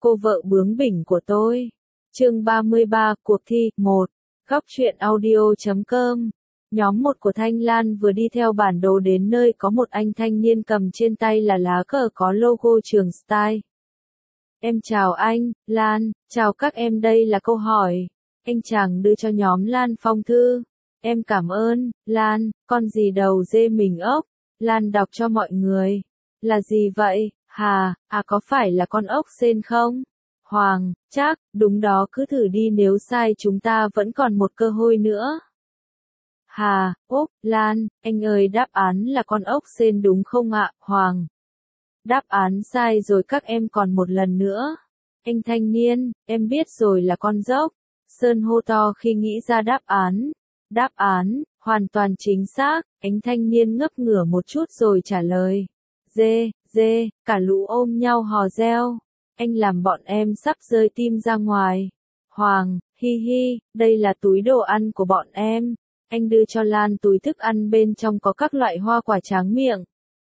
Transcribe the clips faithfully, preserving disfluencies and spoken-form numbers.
cô vợ bướng bỉnh của tôi. Chương ba mươi ba, cuộc thi. một. Góc truyện audio chấm com. Nhóm một của Thanh Lan vừa đi theo bản đồ đến nơi có một anh thanh niên cầm trên tay là lá cờ có logo trường Style. Em chào anh, Lan, chào các em, đây là câu hỏi. Anh chàng đưa cho nhóm Lan phong thư. Em cảm ơn, Lan, con gì đầu dê mình ốc. Lan đọc cho mọi người. Là gì vậy, Hà, à có phải là con ốc sên không? Hoàng, chắc, đúng đó, cứ thử đi, nếu sai chúng ta vẫn còn một cơ hội nữa. Hà, Úc, Lan, anh ơi, đáp án là con ốc sên đúng không ạ? Hoàng. Đáp án sai rồi các em, còn một lần nữa. Anh thanh niên, em biết rồi, là con dốc. Sơn hô to khi nghĩ ra đáp án. Đáp án, hoàn toàn chính xác, anh thanh niên ngấp ngửa một chút rồi trả lời. Dê, dê, cả lũ ôm nhau hò reo. Anh làm bọn em sắp rơi tim ra ngoài. Hoàng, hi hi, đây là túi đồ ăn của bọn em. Anh đưa cho Lan túi thức ăn, bên trong có các loại hoa quả tráng miệng.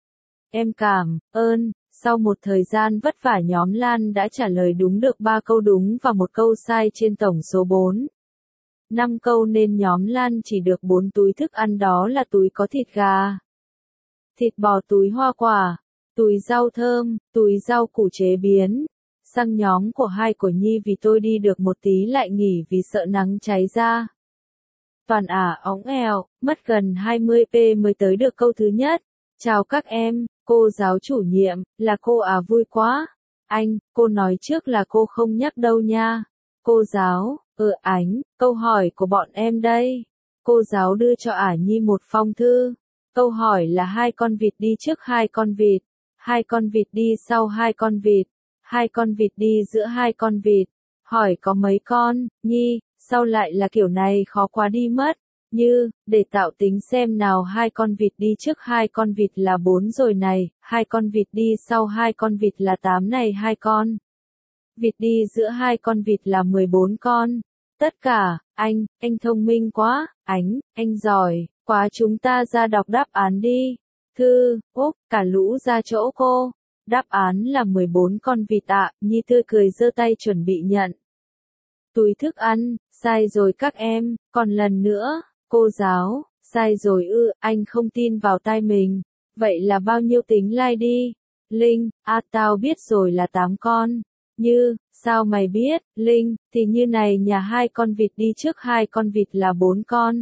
Em cảm ơn. Sau một thời gian vất vả, nhóm Lan đã trả lời đúng được ba câu đúng và một câu sai trên tổng số bốn. năm câu nên nhóm Lan chỉ được bốn túi thức ăn, đó là túi có thịt gà, thịt bò, túi hoa quả, túi rau thơm, túi rau củ chế biến. Sang nhóm của hai của Nhi, vì tôi đi được một tí lại nghỉ vì sợ nắng cháy da. Toàn ả óng eo, mất gần hai mươi phút mới tới được câu thứ nhất. Chào các em, cô giáo chủ nhiệm, là cô à, vui quá. Anh, cô nói trước là cô không nhắc đâu nha. Cô giáo, ừ Ánh, câu hỏi của bọn em đây. Cô giáo đưa cho ả Nhi một phong thư. Câu hỏi là hai con vịt đi trước hai con vịt, hai con vịt đi sau hai con vịt, hai con vịt đi giữa hai con vịt. Hỏi có mấy con, Nhi, sao lại là kiểu này, khó quá đi mất. Như, để tạo tính xem nào, hai con vịt đi trước hai con vịt là bốn rồi này, hai con vịt đi sau hai con vịt là tám này, hai con vịt đi giữa hai con vịt là mười bốn con. Tất cả, anh, anh thông minh quá, Ánh, anh giỏi quá, chúng ta ra đọc đáp án đi. Thư, Úc, cả lũ ra chỗ cô. Đáp án là mười bốn con vịt ạ. Nhi tươi cười giơ tay chuẩn bị nhận túi thức ăn. Sai rồi các em, còn lần nữa. Cô giáo, sai rồi ư, anh không tin vào tai mình. Vậy là bao nhiêu, tính like đi. Linh, à tao biết rồi, là tám con. Như, sao mày biết? Linh, thì như này, nhà hai con vịt đi trước hai con vịt là bốn con.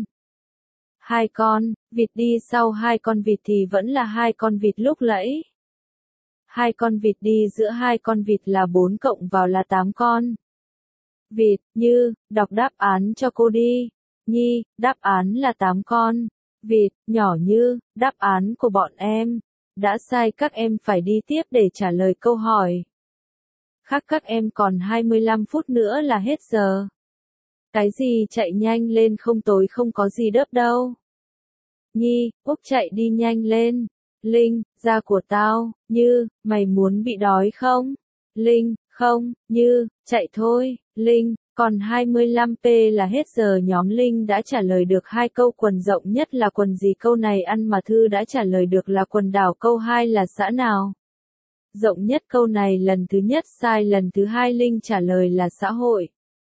Hai con vịt đi sau hai con vịt thì vẫn là hai con vịt lúc nãy. Hai con vịt đi giữa hai con vịt là bốn, cộng vào là tám con vịt. Như, đọc đáp án cho cô đi. Nhi, đáp án là tám con vịt. Nhỏ Như, đáp án của bọn em đã sai, các em phải đi tiếp để trả lời câu hỏi khác. Các em còn hai mươi lăm phút nữa là hết giờ. Cái gì, chạy nhanh lên, không tối không có gì đớp đâu. Nhi, Úc chạy đi nhanh lên. Linh, da của tao. Như, mày muốn bị đói không? Linh, không. Như, chạy thôi. Linh, còn hai mươi lăm phút là hết giờ. Nhóm Linh đã trả lời được hai câu. Quần rộng nhất là quần gì? Câu này ăn mà Thư đã trả lời được là quần đảo. Câu hai là xã nào? Rộng nhất. Câu này lần thứ nhất sai, lần thứ hai Linh trả lời là xã hội.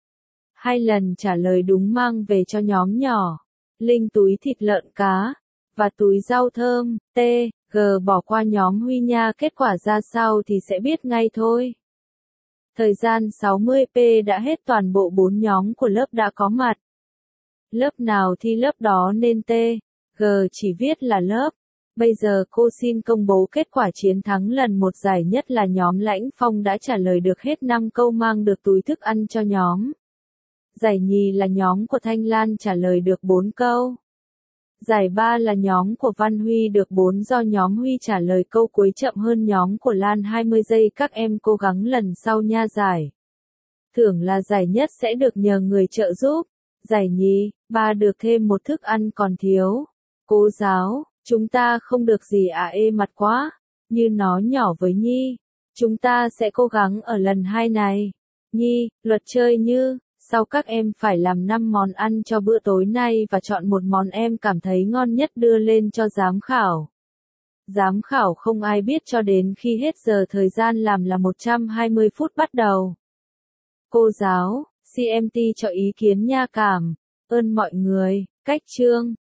Hai lần trả lời đúng mang về cho nhóm nhỏ Linh túi thịt lợn cá và túi rau thơm. T, G bỏ qua nhóm Huy nha. Kết quả ra sao thì sẽ biết ngay thôi. Thời gian sáu mươi phút đã hết, toàn bộ bốn nhóm của lớp đã có mặt. Lớp nào thi lớp đó nên T, G chỉ viết là lớp. Bây giờ cô xin công bố kết quả chiến thắng lần một giải nhất là nhóm Lãnh Phong đã trả lời được hết năm câu, mang được túi thức ăn cho nhóm. Giải nhì là nhóm của Thanh Lan trả lời được bốn câu. Giải ba là nhóm của Văn Huy được bốn, do nhóm Huy trả lời câu cuối chậm hơn nhóm của Lan hai mươi giây. Các em cố gắng lần sau nha. Giải thưởng là giải nhất sẽ được nhờ người trợ giúp. Giải nhì, ba được thêm một thức ăn còn thiếu. Cô giáo, chúng ta không được gì à, ê mặt quá. Như nó nhỏ với Nhi. Chúng ta sẽ cố gắng ở lần hai này. Nhi, luật chơi Như. Sau các em phải làm năm món ăn cho bữa tối nay và chọn một món em cảm thấy ngon nhất đưa lên cho giám khảo. Giám khảo không ai biết cho đến khi hết giờ thời gian làm là một trăm hai mươi phút bắt đầu. Cô giáo, xê em tê cho ý kiến nha cảm. Ơn mọi người. Cách chương